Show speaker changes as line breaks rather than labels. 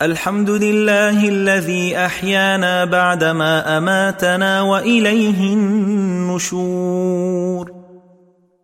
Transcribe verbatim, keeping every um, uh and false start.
الحمد لله الذي أحيانا بعدما أماتنا وإليه النشور